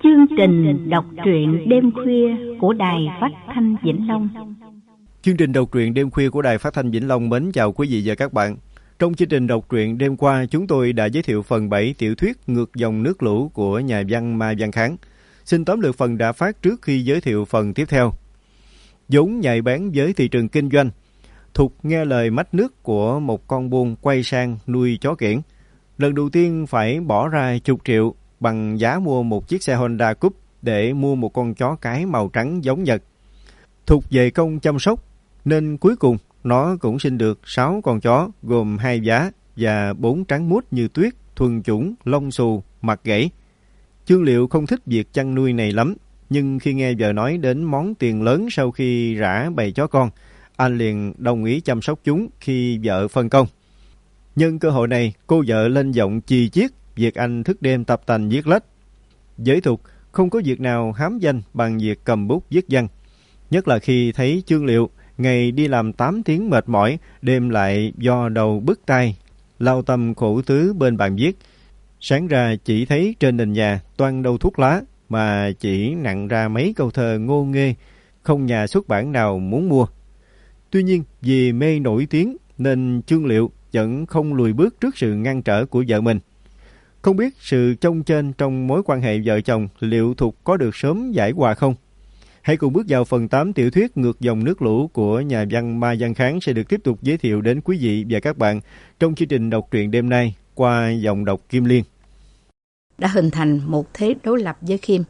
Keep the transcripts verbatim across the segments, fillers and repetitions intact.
Chương trình đọc truyện đêm khuya của Đài Phát thanh Vĩnh Long. Chương trình đọc truyện đêm khuya của Đài Phát thanh Vĩnh Long mến chào quý vị và các bạn. Trong chương trình đọc truyện đêm qua, chúng tôi đã giới thiệu phần bảy tiểu thuyết Ngược dòng nước lũ của nhà văn Ma Văn Kháng. Xin tóm lược phần đã phát trước khi giới thiệu phần tiếp theo. Vốn nhạy bén với thị trường kinh doanh, Thục nghe lời mách nước của một con buôn quay sang nuôi chó kiểng. Lần đầu tiên phải bỏ ra chục triệu bằng giá mua một chiếc xe Honda Coupe để mua một con chó cái màu trắng giống Nhật. Thục về công chăm sóc nên cuối cùng nó cũng sinh được sáu con chó gồm hai giá và bốn trắng muốt như tuyết, thuần chủng, lông xù, mặt gãy. Chương Liệu không thích việc chăn nuôi này lắm, nhưng khi nghe vợ nói đến món tiền lớn sau khi rã bầy chó con, anh liền đồng ý chăm sóc chúng khi vợ phân công. Nhân cơ hội này, cô vợ lên giọng chì chiết việc anh thức đêm tập tành viết lách. Với Thục, không có việc nào hám danh bằng việc cầm bút viết văn. Nhất là khi thấy Chương Liệu, ngày đi làm tám tiếng mệt mỏi, đêm lại do đầu bứt tai, lao tâm khổ tứ bên bàn viết. Sáng ra chỉ thấy trên nền nhà toan đâu thuốc lá, mà chỉ nặng ra mấy câu thơ ngô nghê, không nhà xuất bản nào muốn mua. Tuy nhiên, vì mê nổi tiếng nên Chương Liệu vẫn không lùi bước trước sự ngăn trở của vợ mình. Không biết sự chông chênh trong mối quan hệ vợ chồng liệu Thục có được sớm giải hòa không? Hãy cùng bước vào phần tám tiểu thuyết Ngược dòng nước lũ của nhà văn Ma Văn Kháng sẽ được tiếp tục giới thiệu đến quý vị và các bạn trong chương trình đọc truyện đêm nay qua giọng đọc Kim Liên. Đã hình thành một thế đối lập với Khiêm.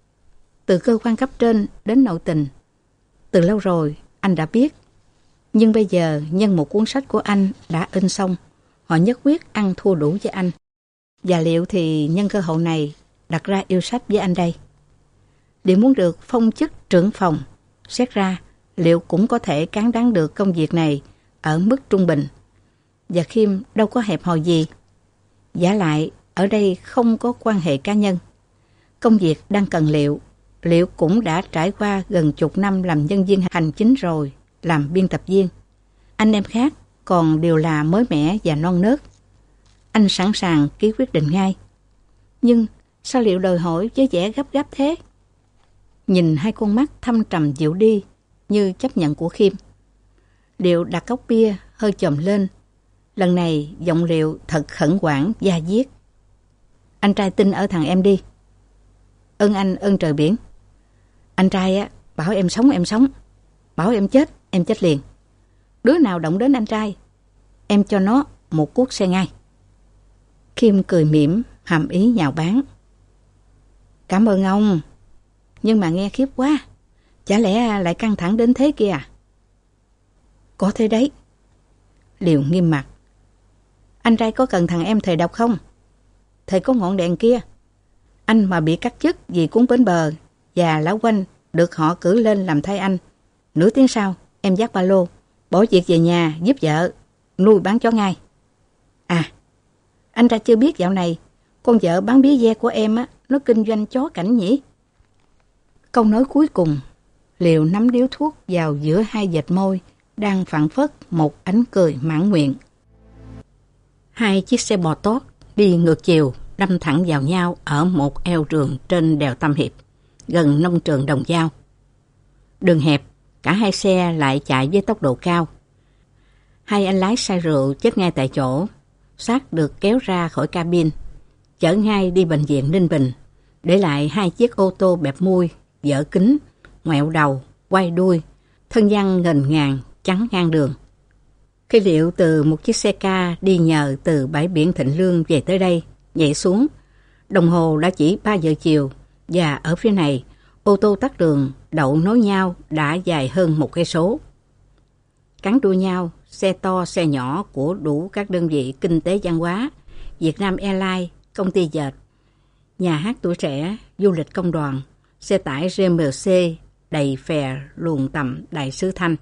Từ cơ quan cấp trên đến nội tình, từ lâu rồi anh đã biết. Nhưng bây giờ nhân một cuốn sách của anh đã in xong, họ nhất quyết ăn thua đủ với anh. Và Liệu thì nhân cơ hội này đặt ra yêu sách với anh đây. Liệu muốn được phong chức trưởng phòng, xét ra Liệu cũng có thể cán đáng được công việc này ở mức trung bình. Và Khiêm đâu có hẹp hòi gì. Vả lại, ở đây không có quan hệ cá nhân. Công việc đang cần Liệu. Liệu cũng đã trải qua gần chục năm làm nhân viên hành chính rồi, làm biên tập viên. Anh em khác còn đều là mới mẻ và non nớt. Anh sẵn sàng ký quyết định ngay. Nhưng sao Liệu đòi hỏi với vẻ gấp gáp thế? Nhìn hai con mắt thâm trầm dịu đi như chấp nhận của Khiêm. Liệu đặt cốc bia hơi chồm lên. Lần này giọng Liệu thật khẩn khoản da diết. Anh trai tin ở thằng em đi. Ơn anh ơn trời biển. Anh trai á, bảo em sống em sống. Bảo em chết em chết liền. Đứa nào động đến anh trai, em cho nó một cuốc xe ngay. Khiêm cười mỉm, hàm ý nhạo báng. Cảm ơn ông, nhưng mà nghe khiếp quá. Chả lẽ lại căng thẳng đến thế kia à? Có thế đấy. Liệu nghiêm mặt. Anh trai có cần thằng em thầy đọc không? Thầy có ngọn đèn kia. Anh mà bị cắt chức vì cuốn bến bờ và lão quanh được họ cử lên làm thay anh. Nửa tiếng sau, em dắt ba lô, bỏ việc về nhà giúp vợ, nuôi bán chó ngay. À, anh ta chưa biết dạo này, con vợ bán bía ve của em á, nó kinh doanh chó cảnh nhỉ? Câu nói cuối cùng, Liệu nắm điếu thuốc vào giữa hai vệt môi, đang phảng phất một ánh cười mãn nguyện. Hai chiếc xe bò tót đi ngược chiều, đâm thẳng vào nhau ở một eo rường trên đèo Tam Hiệp, gần nông trường Đồng Dao. Đường hẹp, cả hai xe lại chạy với tốc độ cao. Hai anh lái say rượu chết ngay tại chỗ, xác được kéo ra khỏi cabin, chở ngay đi bệnh viện Ninh Bình, để lại hai chiếc ô tô bẹp mui, vỡ kính, ngoẹo đầu, quay đuôi, thân văn ngần ngàn, chắn ngang đường. Khi Liệu từ một chiếc xe ca đi nhờ từ bãi biển Thịnh Lương về tới đây, nhảy xuống, đồng hồ đã chỉ ba giờ chiều, và ở phía này, ô tô tắt đường đậu nối nhau đã dài hơn một cây số. Cắn đuôi nhau, xe to, xe nhỏ của đủ các đơn vị kinh tế văn hóa, Việt Nam Airlines, công ty dệt, nhà hát tuổi trẻ, du lịch công đoàn, xe tải rờ em xê đầy phè luồn tầm Đại sứ Thanh.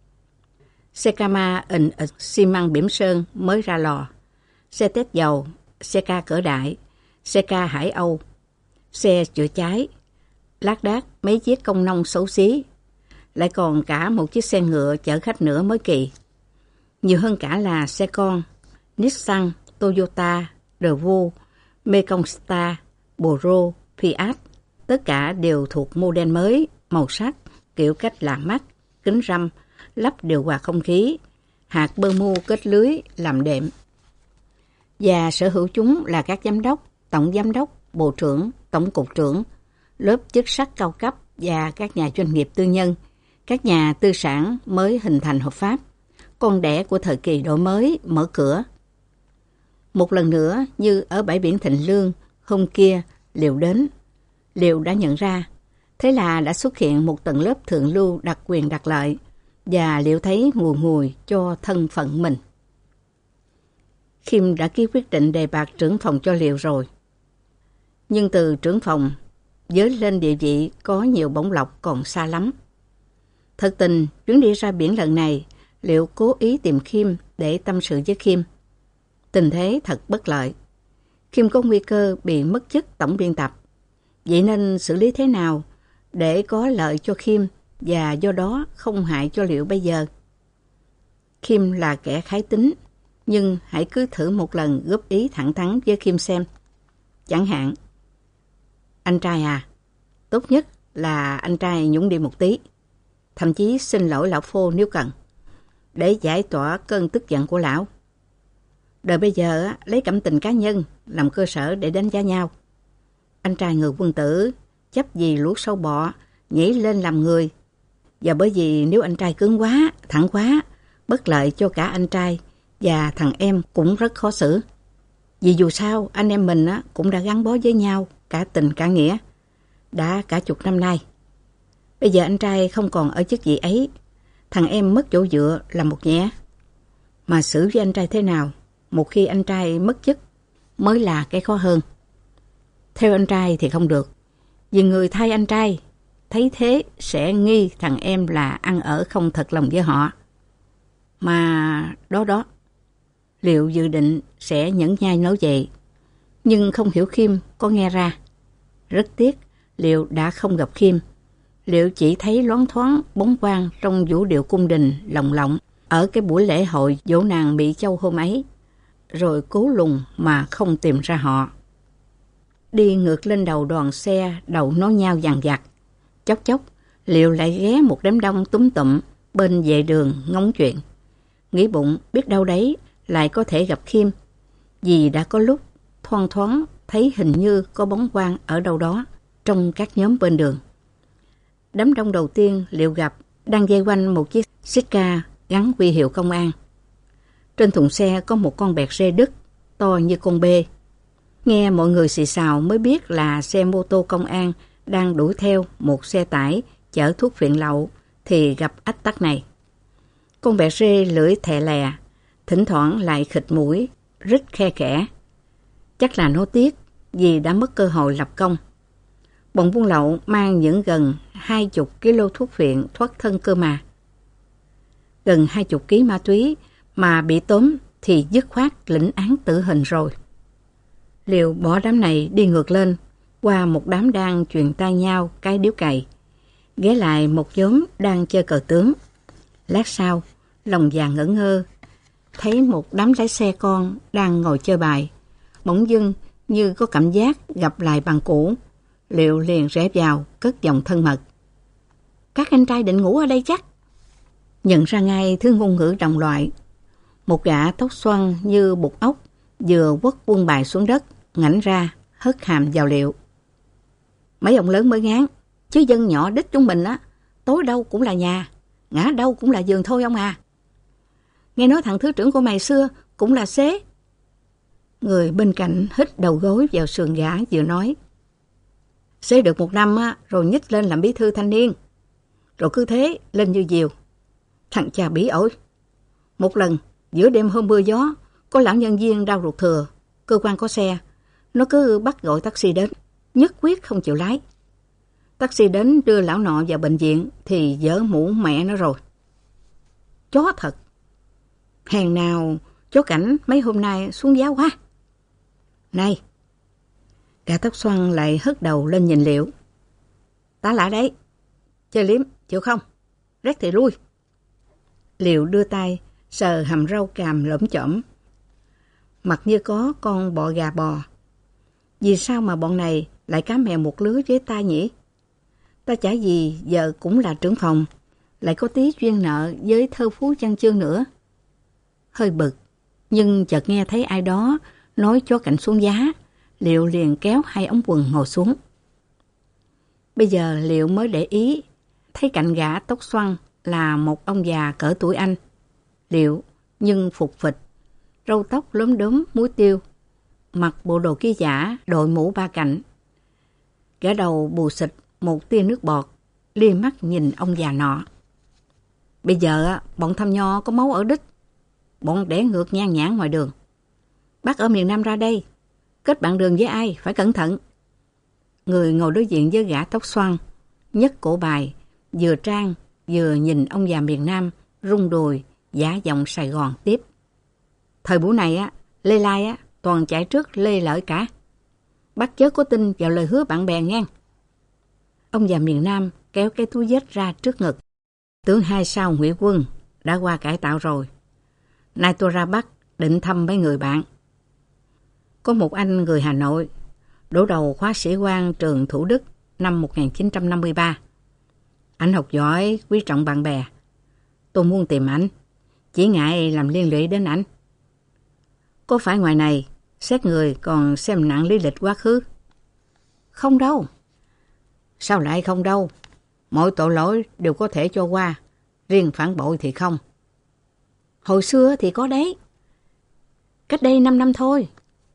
Xe Kama in xi măng Bỉm Sơn mới ra lò, xe tét dầu, xe ca cỡ đại, xe ca Hải Âu, xe chữa cháy, lác đác mấy chiếc công nông xấu xí, lại còn cả một chiếc xe ngựa chở khách nữa mới kỳ. Nhiều hơn cả là xe con, Nissan, Toyota, Daewoo, Mekong Star, Boro, Fiat, Tất cả đều thuộc model mới, màu sắc, kiểu cách lạ mắt, kính râm, lắp điều hòa không khí, hạt bơ mu kết lưới làm đệm. Và sở hữu chúng là các giám đốc, tổng giám đốc, bộ trưởng, tổng cục trưởng, lớp chức sắc cao cấp và các nhà doanh nghiệp tư nhân, các nhà tư sản mới hình thành hợp pháp, con đẻ của thời kỳ đổi mới mở cửa. Một lần nữa, như ở bãi biển Thịnh Lương, hôm kia Liệu đến. Liệu đã nhận ra, thế là đã xuất hiện một tầng lớp thượng lưu đặc quyền đặc lợi, và Liệu thấy ngùi ngùi cho thân phận mình. Khiêm đã ký quyết định đề bạt trưởng phòng cho Liệu rồi. Nhưng từ trưởng phòng, với lên địa vị có nhiều bổng lộc còn xa lắm. Thật tình, chuyến đi ra biển lần này, Liệu cố ý tìm Khiêm để tâm sự với Khiêm. Tình thế thật bất lợi. Khiêm có nguy cơ bị mất chức tổng biên tập. Vậy nên xử lý thế nào để có lợi cho Khiêm và do đó không hại cho Liệu bây giờ? Khiêm là kẻ khái tính, nhưng hãy cứ thử một lần góp ý thẳng thắn với Khiêm xem. Chẳng hạn, anh trai à, tốt nhất là anh trai nhũng đi một tí, thậm chí xin lỗi lão Phô nếu cần, để giải tỏa cơn tức giận của lão. Đời bây giờ lấy cảm tình cá nhân làm cơ sở để đánh giá nhau. Anh trai người quân tử, chấp gì lũ sâu bọ, nhảy lên làm người. Và bởi vì nếu anh trai cứng quá, thẳng quá, bất lợi cho cả anh trai và thằng em cũng rất khó xử. Vì dù sao, anh em mình cũng đã gắn bó với nhau, cả tình cả nghĩa, đã cả chục năm nay. Bây giờ anh trai không còn ở chức vị ấy, thằng em mất chỗ dựa là một nhẽ. Mà xử với anh trai thế nào, một khi anh trai mất chức, mới là cái khó hơn. Theo anh trai thì không được, vì người thay anh trai, thấy thế sẽ nghi thằng em là ăn ở không thật lòng với họ. Mà đó đó, Liệu dự định sẽ nhẫn nhai nói vậy, nhưng không hiểu Khiêm có nghe ra. Rất tiếc, Liệu đã không gặp Khiêm. Liệu chỉ thấy loáng thoáng bóng quang trong vũ điệu cung đình lồng lộng ở cái buổi lễ hội dỗ nàng Mỹ Châu hôm ấy, rồi cố lùng mà không tìm ra họ. Đi ngược lên đầu đoàn xe đầu nối nhau dằng dặc. Chốc chốc, Liệu lại ghé một đám đông túm tụm bên vệ đường ngóng chuyện. Nghĩ bụng biết đâu đấy lại có thể gặp Khiêm, vì đã có lúc thoang thoáng thấy hình như có bóng quang ở đâu đó trong các nhóm bên đường. Đám đông đầu tiên Liệu gặp đang dây quanh một chiếc Sitka gắn huy hiệu công an. Trên thùng xe có một con bẹt rê Đức to như con bê. Nghe mọi người xì xào mới biết là xe mô tô công an đang đuổi theo một xe tải chở thuốc phiện lậu thì gặp ách tắc này. Con bẹt rê lưỡi thè lè, thỉnh thoảng lại khịt mũi, rít khe khẽ. Chắc là nó tiếc vì đã mất cơ hội lập công. Bọn buôn lậu mang những gần hai chục kilo thuốc phiện thoát thân cơ mà. Gần hai chục ký ma túy mà bị tóm thì dứt khoát lĩnh án tử hình rồi. Liệu bỏ đám này đi ngược lên qua một đám đang truyền tai nhau cái điếu cày, ghé lại một nhóm đang chơi cờ tướng. Lát sau, lòng vàng ngẩn ngơ, thấy một đám lái xe con đang ngồi chơi bài. Bỗng dưng như có cảm giác gặp lại bạn cũ. Liệu liền rẽ vào, cất giọng thân mật. Các anh trai định ngủ ở đây chắc? Nhận ra ngay thứ ngôn ngữ đồng loại. Một gã tóc xoăn như bụt ốc vừa quất quân bài xuống đất, ngảnh ra, hất hàm vào Liệu. Mấy ông lớn mới ngán, chứ dân nhỏ đích chúng mình á, tối đâu cũng là nhà, ngã đâu cũng là giường thôi ông à. Nghe nói thằng thứ trưởng của mày xưa cũng là xế. Người bên cạnh hít đầu gối vào sườn gã vừa nói. Xế được một năm á, rồi nhích lên làm bí thư thanh niên. Rồi cứ thế lên như diều. Thằng cha bí ổi. Một lần giữa đêm hôm mưa gió, có lão nhân viên đau ruột thừa, cơ quan có xe, nó cứ bắt gọi taxi đến, nhất quyết không chịu lái. Taxi đến đưa lão nọ vào bệnh viện thì dở mũ mẹ nó rồi. Chó thật. Hèn nào chó cảnh mấy hôm nay xuống giá quá. Này, gã tóc xoăn lại hất đầu lên nhìn Liệu. Ta lại đấy, chơi liếm, chịu không? Rét thì lui. Liệu đưa tay sờ hàm râu càm lởm chởm, mặt như có con bọ gà bò. Vì sao mà bọn này lại cá mè một lứa với ta nhỉ? Ta chả gì giờ cũng là trưởng phòng, lại có tí duyên nợ với thơ phú văn chương nữa. Hơi bực, nhưng chợt nghe thấy ai đó nói cho Cảnh xuống giá, Liệu liền kéo hai ống quần ngồi xuống. Bây giờ Liệu mới để ý, thấy cạnh gã tóc xoăn là một ông già cỡ tuổi anh. Liệu nhưng phục phịch, râu tóc lốm đốm muối tiêu, mặc bộ đồ ký giả, đội mũ ba cạnh. Gã đầu bù xịt một tia nước bọt, lia mắt nhìn ông già nọ. Bây giờ bọn Thăm Nho có máu ở đít, bọn đẻ ngược nhan nhản ngoài đường. Bác ở miền Nam ra đây, kết bạn đường với ai phải cẩn thận. Người ngồi đối diện với gã tóc xoăn, nhấc cổ bài, vừa trang vừa nhìn ông già miền Nam rung đùi, giả giọng Sài Gòn tiếp. Thời buổi này á, lê lai á, toàn chạy trước lê lợi cả. Bác chớ có tin vào lời hứa bạn bè nghe. Ông già miền Nam kéo cái túi vết ra trước ngực. Tướng hai sao Nguyễn Quân đã qua cải tạo rồi. Nay tôi ra Bắc định thăm mấy người bạn. Có một anh người Hà Nội, đổ đầu khóa sĩ quan trường Thủ Đức năm một nghìn chín trăm năm mươi ba. Anh học giỏi, quý trọng bạn bè. Tôi muốn tìm anh, chỉ ngại làm liên lụy đến anh. Có phải ngoài này, xét người còn xem nặng lý lịch quá khứ? Không đâu. Sao lại không đâu? Mọi tội lỗi đều có thể cho qua, riêng phản bội thì không. Hồi xưa thì có đấy. Cách đây năm năm thôi.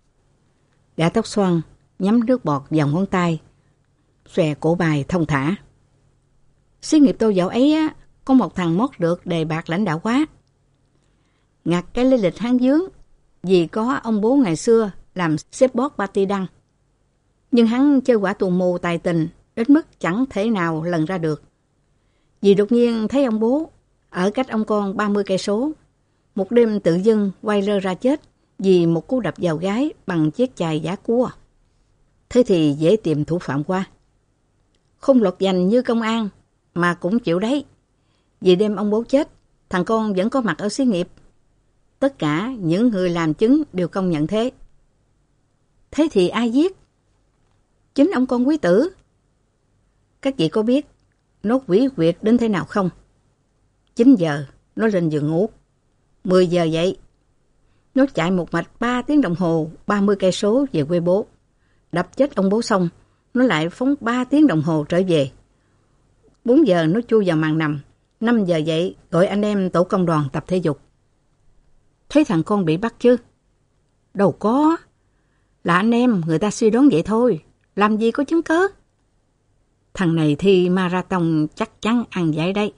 Gã tóc xoăn nhắm nước bọt vào ngón tay, xòe cổ bài thông thả. Xí nghiệp tôi dạo ấy á, có một thằng mót được đề bạt lãnh đạo quá. Ngặt cái lý lịch hắn dướng, vì có ông bố ngày xưa làm sếp boss party đăng. Nhưng hắn chơi quả tù mù tài tình đến mức chẳng thể nào lần ra được. Vì đột nhiên thấy ông bố ở cách ông con ba mươi cây số, một đêm tự dưng quay lơ ra chết vì một cú đập vào gái bằng chiếc chài giá cua. Thế thì dễ tìm thủ phạm qua. Không lọt giành như công an mà cũng chịu đấy. Vì đêm ông bố chết, thằng con vẫn có mặt ở xí nghiệp. Tất cả những người làm chứng đều công nhận thế. Thế thì ai giết? Chính ông con quý tử. Các vị có biết nó quỷ quyệt đến thế nào không? chín giờ nó lên giường ngủ. mười giờ dậy. Nó chạy một mạch ba tiếng đồng hồ, ba mươi cây số về quê bố. Đập chết ông bố xong, nó lại phóng ba tiếng đồng hồ trở về. bốn giờ nó chui vào màn nằm. năm giờ dậy gọi anh em tổ công đoàn tập thể dục. Thấy thằng con bị bắt chứ? Đâu có. Là anh em người ta suy đoán vậy thôi. Làm gì có chứng cớ. Thằng này thi marathon chắc chắn ăn giải đấy.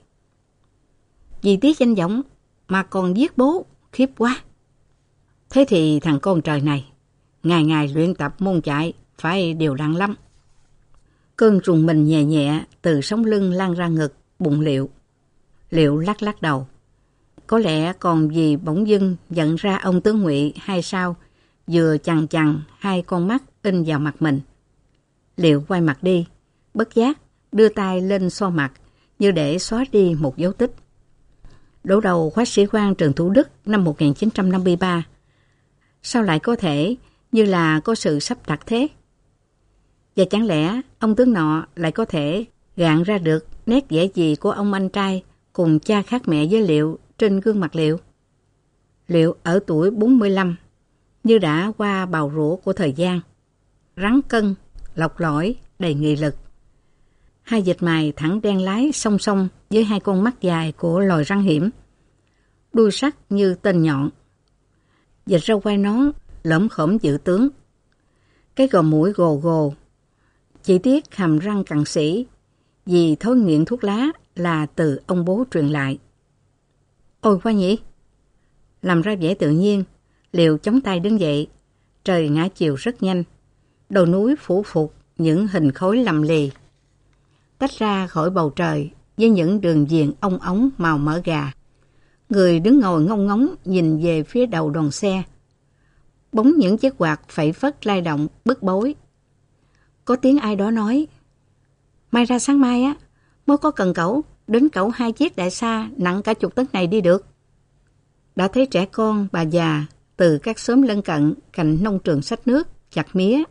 Vì tiếc danh vọng mà còn giết bố, khiếp quá. Thế thì thằng con trời này, ngày ngày luyện tập môn chạy, phải đều đặn lắm. Cơn rùng mình nhẹ nhẹ từ sống lưng lan ra ngực, bụng Liệu. Liệu lắc lắc đầu. Có lẽ còn vì bỗng dưng nhận ra ông tướng Ngụy hay sao, vừa chằn chằn hai con mắt in vào mặt mình. Liệu quay mặt đi, bất giác đưa tay lên xoa mặt như để xóa đi một dấu tích. Đổ đầu khóa sĩ quan trường Thủ Đức năm một nghìn chín trăm năm mươi ba. Sao lại có thể như là có sự sắp đặt thế? Và chẳng lẽ ông tướng nọ lại có thể gạn ra được nét vẻ gì của ông anh trai cùng cha khác mẹ với Liệu trên gương mặt Liệu? Liệu ở tuổi bốn mươi lăm, như đã qua bào rũa của thời gian, rắn cân, lọc lõi, đầy nghị lực. Hai vệt mày thẳng đen lái song song với hai con mắt dài của loài rắn hiểm, đuôi sắc như tên nhọn. Vệt râu quai nón lõm khổm dự tướng, cái gò mũi gồ gồ. Chỉ tiếc hàm răng cằn sỉ vì thói nghiện thuốc lá là từ ông bố truyền lại. Ôi quá nhỉ! Làm ra vẻ tự nhiên, Liệu chống tay đứng dậy. Trời ngã chiều rất nhanh, đầu núi phủ phục những hình khối lầm lì, tách ra khỏi bầu trời với những đường viền ong ống màu mỡ gà. Người đứng ngồi ngông ngóng nhìn về phía đầu đoàn xe. Bóng những chiếc quạt phẩy phất lay động bức bối. Có tiếng ai đó nói: Mai ra sáng mai á, mới có cần cẩu đến cẩu hai chiếc đại xa nặng cả chục tấn này đi được. Đã thấy trẻ con, bà già từ các xóm lân cận cạnh nông trường xách nước, chặt mía,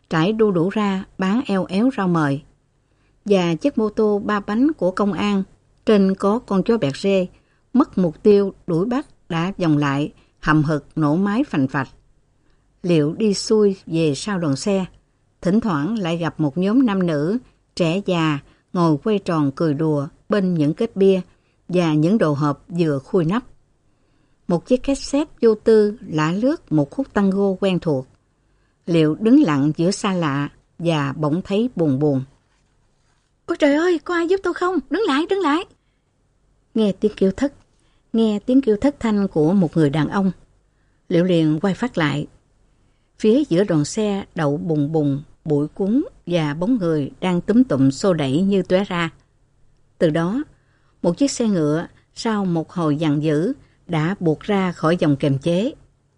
trải đu đủ ra bán eo éo rau mời. Và chiếc mô tô ba bánh của công an, trên có con chó bẹt rê, mất mục tiêu đuổi bắt đã vòng lại, hậm hực nổ máy phành phạch. Liệu đi xuôi về sau đoàn xe, thỉnh thoảng lại gặp một nhóm nam nữ, trẻ già, ngồi quay tròn cười đùa bên những kết bia và những đồ hộp vừa khui nắp. Một chiếc cassette vô tư lả lướt một khúc tango quen thuộc. Liệu đứng lặng giữa xa lạ và bỗng thấy buồn buồn. Ôi trời ơi, có ai giúp tôi không? Đứng lại, đứng lại. Nghe tiếng kêu thất, nghe tiếng kêu thất thanh của một người đàn ông. Liệu liền quay phát lại. Phía giữa đoàn xe đậu bùng bùng, bụi cuốn và bóng người đang túm tụm xô đẩy như tóe ra. Từ đó, một chiếc xe ngựa sau một hồi dằn dữ đã buộc ra khỏi vòng kềm chế.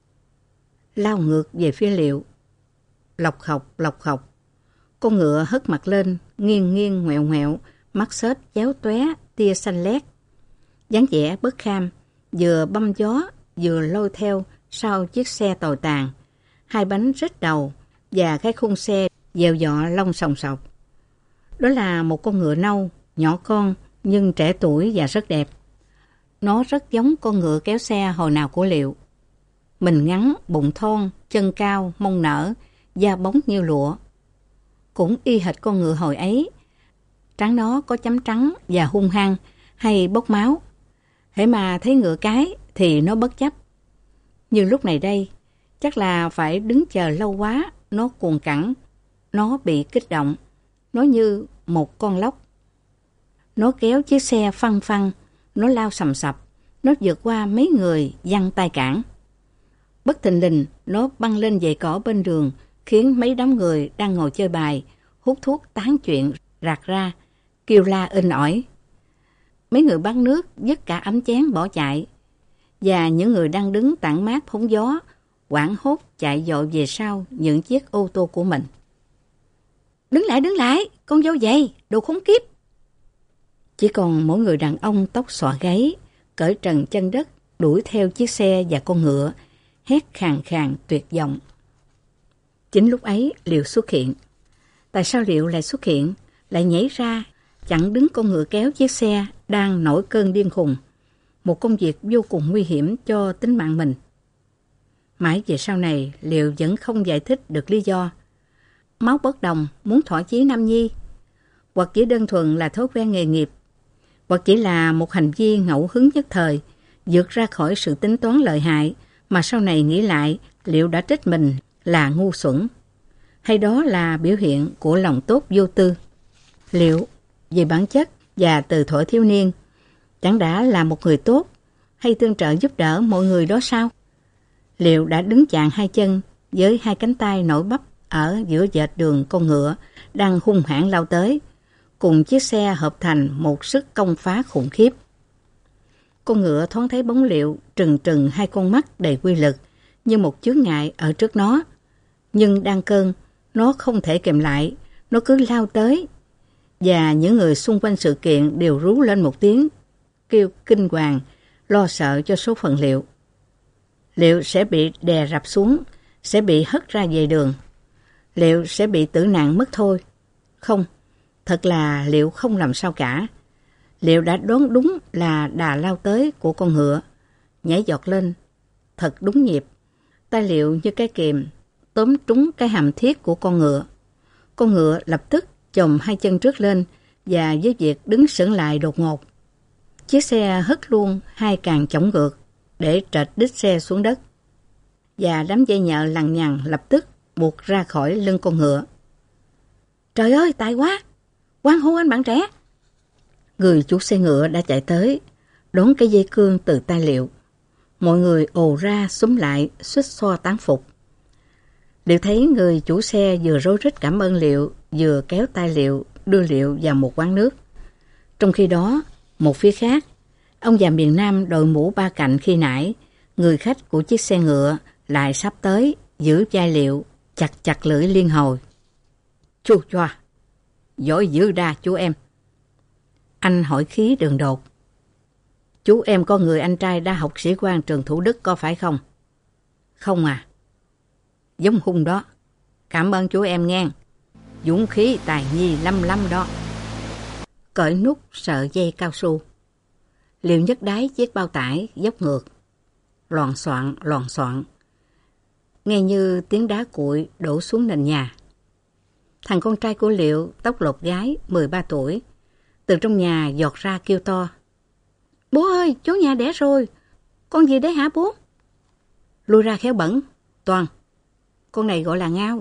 Lao ngược về phía Liệu. Lọc khọc, lọc khọc. Con ngựa hất mặt lên, nghiêng nghiêng ngoẹo ngoẹo, mắt xếch chéo tóe, tia xanh lét. Dáng vẻ bất kham, vừa băm gió, vừa lôi theo sau chiếc xe tồi tàn. Hai bánh rít đầu và cái khung xe dèo dọ lông sòng sọc. Đó là một con ngựa nâu, nhỏ con nhưng trẻ tuổi và rất đẹp. Nó rất giống con ngựa kéo xe hồi nào của Liệu. Mình ngắn, bụng thon, chân cao, mông nở, da bóng như lụa. Cũng y hệt con ngựa hồi ấy. Trán nó có chấm trắng và hung hăng hay bốc máu. Hễ mà thấy ngựa cái thì nó bất chấp. Như lúc này đây, chắc là phải đứng chờ lâu quá, nó cuồng cẳng. Nó bị kích động. Nó như một con lốc. Nó kéo chiếc xe phăng phăng. Nó lao sầm sập. Nó vượt qua mấy người giăng tay cản. Bất thình lình, nó băng lên dãy cỏ bên đường, khiến mấy đám người đang ngồi chơi bài, hút thuốc tán chuyện, rạc ra, kêu la inh ỏi. Mấy người bán nước dứt cả ấm chén bỏ chạy, và những người đang đứng tản mát phóng gió, hoảng hốt chạy dội về sau những chiếc ô tô của mình. Đứng lại, đứng lại, con dâu dày, đồ khốn kiếp. Chỉ còn mỗi người đàn ông tóc xõa gáy, cởi trần chân đất, đuổi theo chiếc xe và con ngựa, hét khàn khàn tuyệt vọng. Chính lúc ấy Liệu xuất hiện. Tại sao Liệu lại xuất hiện, lại nhảy ra, chặn đứng con ngựa kéo chiếc xe đang nổi cơn điên khùng. Một công việc vô cùng nguy hiểm cho tính mạng mình. Mãi về sau này, Liệu vẫn không giải thích được lý do. Máu bất đồng, muốn thỏa chí nam nhi, hoặc chỉ đơn thuần là thói quen nghề nghiệp, hoặc chỉ là một hành vi ngẫu hứng nhất thời, vượt ra khỏi sự tính toán lợi hại mà sau này nghĩ lại Liệu đã trách mình là ngu xuẩn, hay đó là biểu hiện của lòng tốt vô tư. Liệu về bản chất và từ thuở thiếu niên chẳng đã là một người tốt hay tương trợ giúp đỡ mọi người đó sao? Liệu đã đứng chạng hai chân với hai cánh tay nổi bắp ở giữa dệt đường con ngựa đang hung hãn lao tới, cùng chiếc xe hợp thành một sức công phá khủng khiếp. Con ngựa thoáng thấy bóng Liệu trừng trừng hai con mắt đầy quy lực như một chướng ngại ở trước nó. Nhưng đang cơn, nó không thể kèm lại, nó cứ lao tới. Và những người xung quanh sự kiện đều rú lên một tiếng, kêu kinh hoàng, lo sợ cho số phận Liệu. Liệu sẽ bị đè rập xuống, sẽ bị hất ra về đường. Liệu sẽ bị tử nạn mất thôi. Không, thật là Liệu không làm sao cả. Liệu đã đoán đúng là đà lao tới của con ngựa, nhảy giọt lên, thật đúng nhịp. Tay Liệu như cái kìm, tóm trúng cái hàm thiết của con ngựa. Con ngựa lập tức chồm hai chân trước lên và với việc đứng sững lại đột ngột. Chiếc xe hất luôn hai càng chổng ngược để trệt đít xe xuống đất. Và đám dây nhợ lằng nhằng lập tức buộc ra khỏi lưng con ngựa. Trời ơi, tài quá! Hoan hô anh bạn trẻ! Người chủ xe ngựa đã chạy tới, đón cái dây cương từ tay Liệu. Mọi người ồ ra xúm lại, xuýt xoa tán phục. Liệu thấy người chủ xe vừa rối rít cảm ơn Liệu, vừa kéo tay Liệu đưa Liệu vào một quán nước. Trong khi đó, một phía khác, ông già miền Nam đội mũ ba cạnh khi nãy, người khách của chiếc xe ngựa lại sắp tới, giữ vai Liệu, chặt chặt lưỡi liên hồi. Chu choa, giỏi dữ đa chú em. Anh hỏi khí đường đột. Chú em có người anh trai đã học sĩ quan trường Thủ Đức có phải không? Không à. Giống Hung đó. Cảm ơn chú em nghe. Dũng khí tài nhi lâm lâm đó. Cởi nút sợi dây cao su. Liệu nhấc đáy chiếc bao tải dốc ngược. Loạng xoạng, loạng xoạng. Nghe như tiếng đá cuội đổ xuống nền nhà. Thằng con trai của Liệu, tóc lột gái, mười ba tuổi, từ trong nhà giọt ra kêu to. Bố ơi, cháu nhà đẻ rồi. Con gì đấy hả bố? Lui ra khéo bẩn. Toàn, con này gọi là Ngao.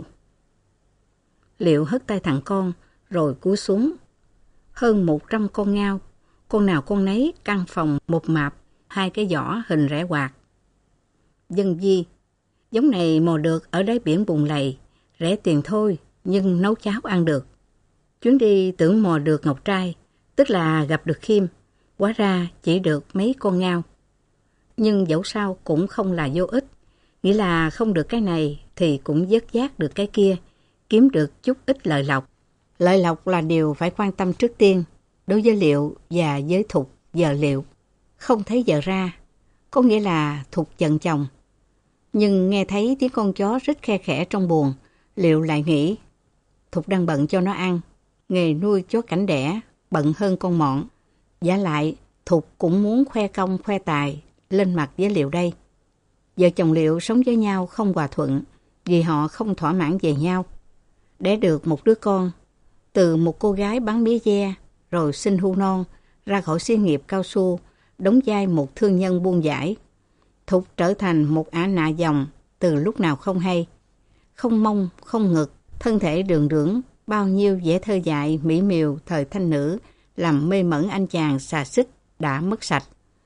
Liệu hất tay thằng con rồi cúi xuống. Hơn một trăm con ngao, con nào con nấy căn phòng một mạp, hai cái giỏ hình rẽ quạt. Dân di, giống này mò được ở đáy biển Bùn Lầy, rẻ tiền thôi nhưng nấu cháo ăn được. Chuyến đi tưởng mò được ngọc trai, tức là gặp được Khiêm, hóa ra chỉ được mấy con ngao. Nhưng dẫu sao cũng không là vô ích, nghĩa là không được cái này thì cũng vớt vát được cái kia, kiếm được chút ít lợi lộc. Lợi lộc là điều phải quan tâm trước tiên, đối với Liệu và với Thục vợ Liệu. Không thấy vợ ra, có nghĩa là Thục giận chồng. Nhưng nghe thấy tiếng con chó rít khe khẽ trong buồng, Liệu lại nghĩ, Thục đang bận cho nó ăn, nghề nuôi chó cảnh đẻ bận hơn con mọn. Vả lại, Thục cũng muốn khoe công khoe tài lên mặt với Liệu đây. Vợ chồng Liệu sống với nhau không hòa thuận vì họ không thỏa mãn về nhau. Đẻ được một đứa con, từ một cô gái bán mía ve, rồi sinh hưu non, ra khỏi xí nghiệp cao su, đóng vai một thương nhân buôn giải. Thục trở thành một ả nạ dòng từ lúc nào không hay. Không mông, không ngực, thân thể đường đưỡng, bao nhiêu vẻ thơ dại, mỹ miều thời thanh nữ, làm mê mẩn anh chàng xà xích đã mất sạch.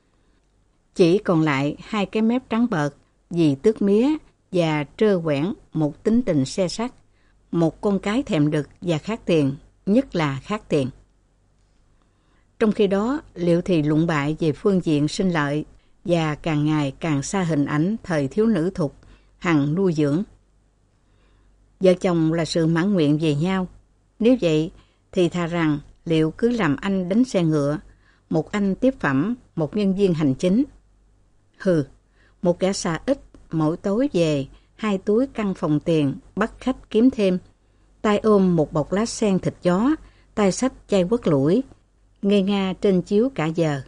Chỉ còn lại hai cái mép trắng bợt vì tước mía và trơ quẽn một tính tình xe sắt, một con cái thèm đực và khát tiền, nhất là khát tiền. Trong khi đó, Liệu thì lụng bại về phương diện sinh lợi và càng ngày càng xa hình ảnh thời thiếu nữ Thục, hằng nuôi dưỡng. Vợ chồng là sự mãn nguyện về nhau. Nếu vậy thì thà rằng Liệu cứ làm anh đánh xe ngựa, một anh tiếp phẩm, một nhân viên hành chính. Hừ, một kẻ xà ít mỗi tối về hai túi căn phòng tiền bắt khách kiếm thêm, tay ôm một bọc lá sen thịt chó, tay xách chai quất lũi, ngây nga trên chiếu cả giờ.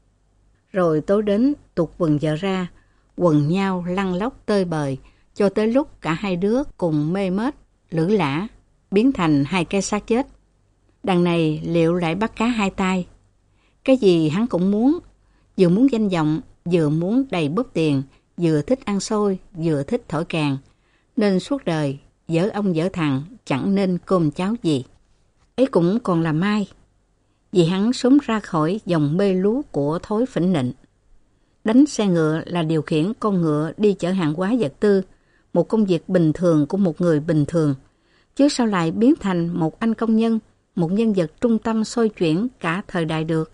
Rồi tối đến tuột quần vợ ra, quần nhau lăn lóc tơi bời, cho tới lúc cả hai đứa cùng mê mết, lử lã, biến thành hai cái xác chết. Đằng này Liệu lại bắt cá hai tay. Cái gì hắn cũng muốn, vừa muốn danh vọng, vừa muốn đầy bóp tiền, vừa thích ăn xôi, vừa thích thổi càng. Nên suốt đời, dở ông dở thằng, chẳng nên cơm cháo gì. Ấy cũng còn là may, vì hắn sớm ra khỏi dòng mê lú của thói phỉnh nịnh. Đánh xe ngựa là điều khiển con ngựa đi chở hàng hóa vật tư, một công việc bình thường của một người bình thường, chứ sao lại biến thành một anh công nhân, một nhân vật trung tâm xôi chuyển cả thời đại được.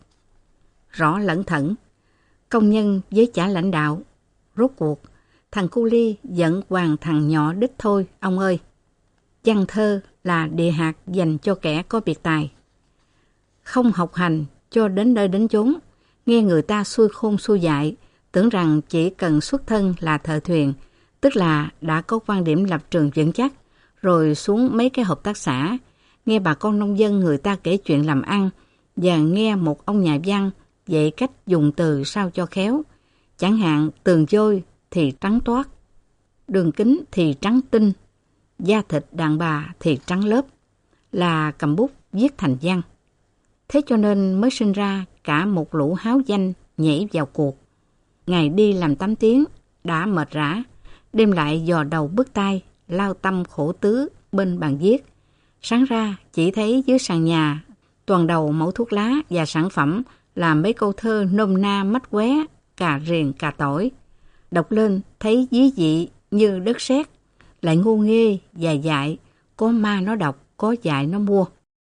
Rõ lẫn thẫn, công nhân với chả lãnh đạo, rốt cuộc, thằng cu li giận hoàng thằng nhỏ đích thôi, ông ơi. Văn thơ là địa hạt dành cho kẻ có biệt tài. Không học hành cho đến nơi đến chốn, nghe người ta xuôi khôn xuôi dại, tưởng rằng chỉ cần xuất thân là thợ thuyền, tức là đã có quan điểm lập trường vững chắc, rồi xuống mấy cái hợp tác xã, nghe bà con nông dân người ta kể chuyện làm ăn, và nghe một ông nhà văn dạy cách dùng từ sao cho khéo. Chẳng hạn tường vôi thì trắng toát, đường kính thì trắng tinh, da thịt đàn bà thì trắng lớp, là cầm bút viết thành văn. Thế cho nên mới sinh ra cả một lũ háo danh nhảy vào cuộc. Ngày đi làm tám tiếng, đã mệt rã, đêm lại dò đầu bứt tai, lao tâm khổ tứ bên bàn viết. Sáng ra chỉ thấy dưới sàn nhà, toàn đầu mẫu thuốc lá và sản phẩm là mấy câu thơ nôm na mách qué, cà riềng cà tỏi. Đọc lên thấy dí dị như đất sét, lại ngu nghê, dài dại, có ma nó đọc, có dại nó mua.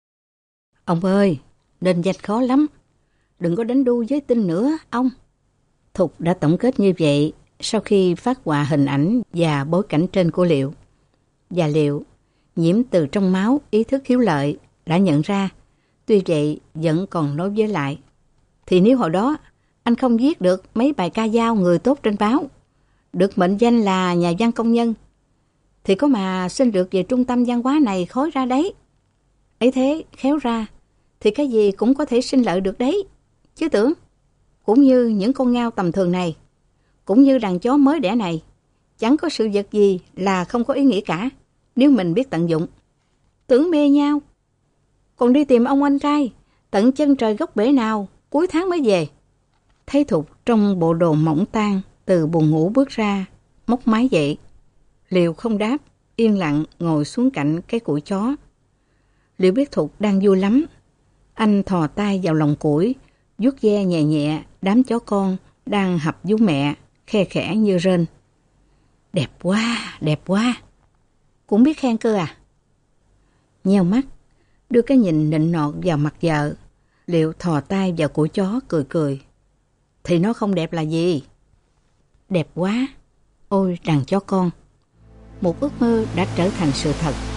Ông ơi, đền dạch khó lắm, đừng có đánh đu với tin nữa, ông. Thục đã tổng kết như vậy sau khi phát họa hình ảnh và bối cảnh trên của Liệu. Và Liệu, nhiễm từ trong máu ý thức hiếu lợi, đã nhận ra, tuy vậy vẫn còn nói với lại. Thì nếu hồi đó anh không viết được mấy bài ca dao người tốt trên báo, được mệnh danh là nhà văn công nhân, thì có mà xin được về trung tâm văn hóa này khối ra đấy. Ấy thế, khéo ra, thì cái gì cũng có thể sinh lợi được đấy. Chứ tưởng, cũng như những con ngao tầm thường này, cũng như đàn chó mới đẻ này, chẳng có sự vật gì là không có ý nghĩa cả, nếu mình biết tận dụng. Tưởng mê nhau, còn đi tìm ông anh trai, tận chân trời góc bể nào, cuối tháng mới về. Thấy Thục trong bộ đồ mỏng tang từ buồng ngủ bước ra, móc máy dậy. Liều không đáp, yên lặng ngồi xuống cạnh cái củi chó. Liều biết Thục đang vui lắm. Anh thò tay vào lòng củi, vuốt ve nhẹ nhẹ đám chó con đang hập vú mẹ, khe khẽ như rên. Đẹp quá, đẹp quá. Cũng biết khen cơ à? Nheo mắt, đưa cái nhìn nịnh nọt vào mặt vợ. Liệu thò tay vào cổ chó cười cười. Thì nó không đẹp là gì? Đẹp quá. Ôi đàn chó con. Một ước mơ đã trở thành sự thật.